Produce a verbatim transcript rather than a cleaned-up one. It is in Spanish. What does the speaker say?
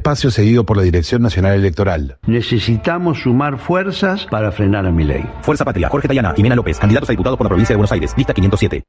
espacio cedido por la Dirección Nacional Electoral. Necesitamos sumar fuerzas para frenar a Milei. Fuerza Patria, Jorge Tayana, Jimena López, candidatos a diputados por la provincia de Buenos Aires, lista quinientos siete.